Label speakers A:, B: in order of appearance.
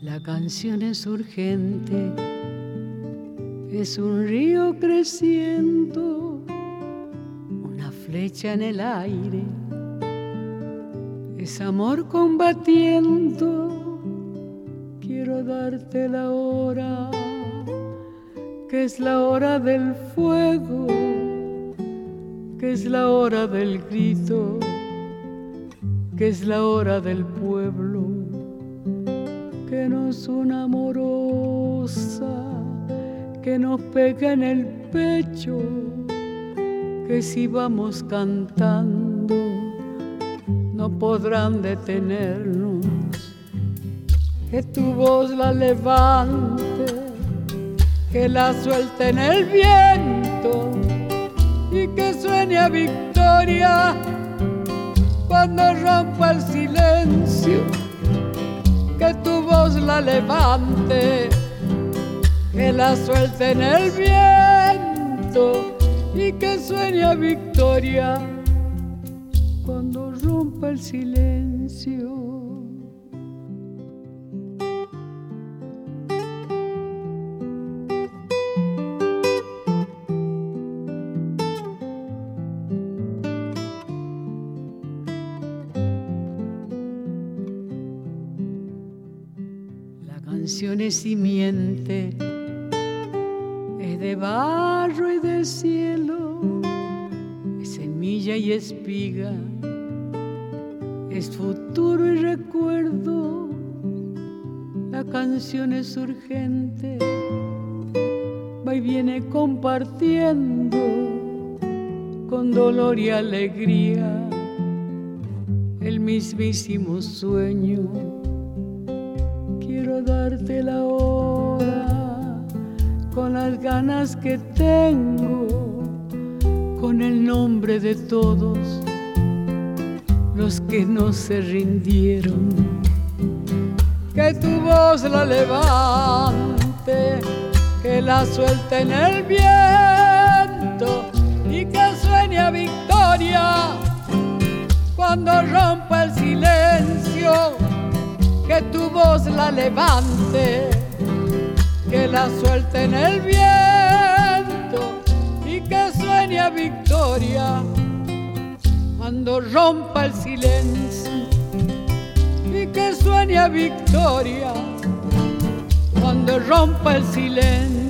A: La canción es urgente, es un río creciendo, una flecha en el aire, es amor combatiendo. Quiero darte la hora, que es la hora del fuego, que es la hora del grito, que es la hora del pueblo, que nos una amorosa, que nos pega en el pecho, que si vamos cantando no podrán detenernos, que tu voz la levante, que la suelte en el viento y que suene a victoria cuando rompa el silencio, que tu voz la levante, que la suelte en el viento y que suene a victoria cuando rompa el silencio. La canción es simiente, es de barro y de cielo, es semilla y espiga, es futuro y recuerdo. La canción es urgente, va y viene compartiendo con dolor y alegría el mismísimo sueño. Quiero darte la hora con las ganas que tengo, con el nombre de todos los que no se rindieron. Que tu voz la levante, que la suelte en el viento y que suene a victoria cuando rompa el silencio. Que tu voz la levante, que la suelte en el viento y que suene a victoria cuando rompa el silencio, y que suene a victoria cuando rompa el silencio.